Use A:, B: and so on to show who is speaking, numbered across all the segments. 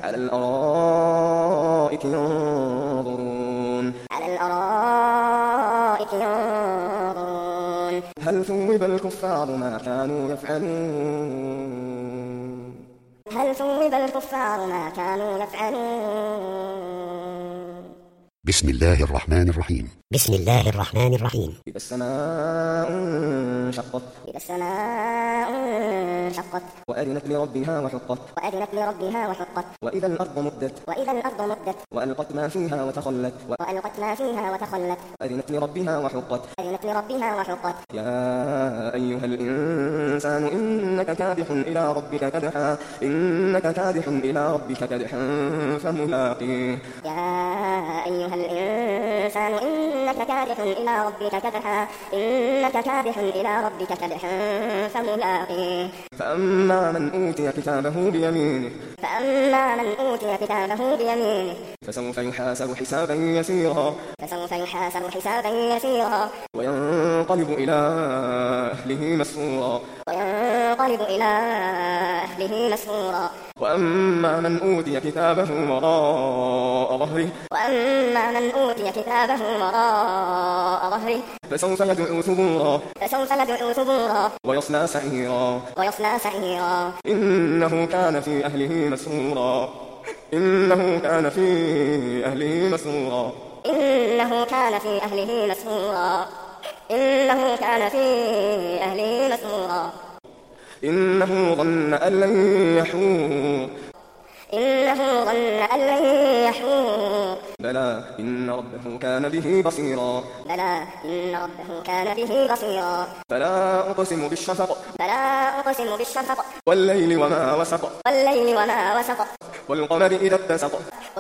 A: على الأرائك ينظرون هل ثوب الكفار ما كانوا يفعلون
B: بسم الله الرحمن الرحيم.
A: إذا السماء انشقت وأذنت لربها وحقت وإذا الأرض مدت وألقت ما فيها وتخلت أذنت لربها وحقت يا أيها الإنسان إنك كادح إلى ربك كدحا فملاقيه فأما من أوتي كتابه بيمينه فسوف يحاسب حسابا يسيرا وينقلب إلى أهله مسرورا وأما من أوتي كتابه وراء ظهره فسوف يدعو ثبورا ويصلى سعيرا إنه كان في أهله مسرورا إنه ظن أن لن يحور بلى إن ربه كان به بصيرا فلا أقسم بالشفق والليل وما وسق والقمر إذا اتسق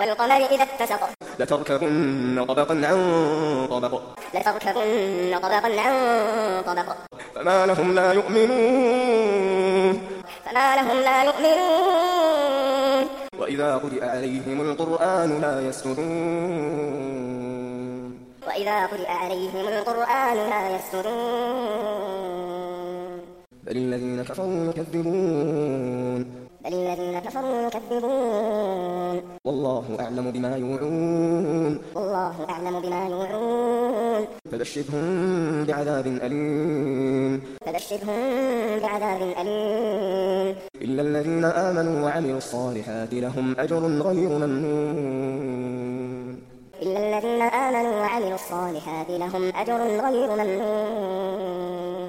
A: لتركبن طبقا عن طبق فما لهم لا يؤمنون وإذا قرئ عليهم القرآن لا يسجدون بل الذين كفروا يكذبون والله أعلم بما يوعون فبشرهم بعذاب أليم إلا الذين آمنوا وعملوا الصالحات لهم أجر غير ممنون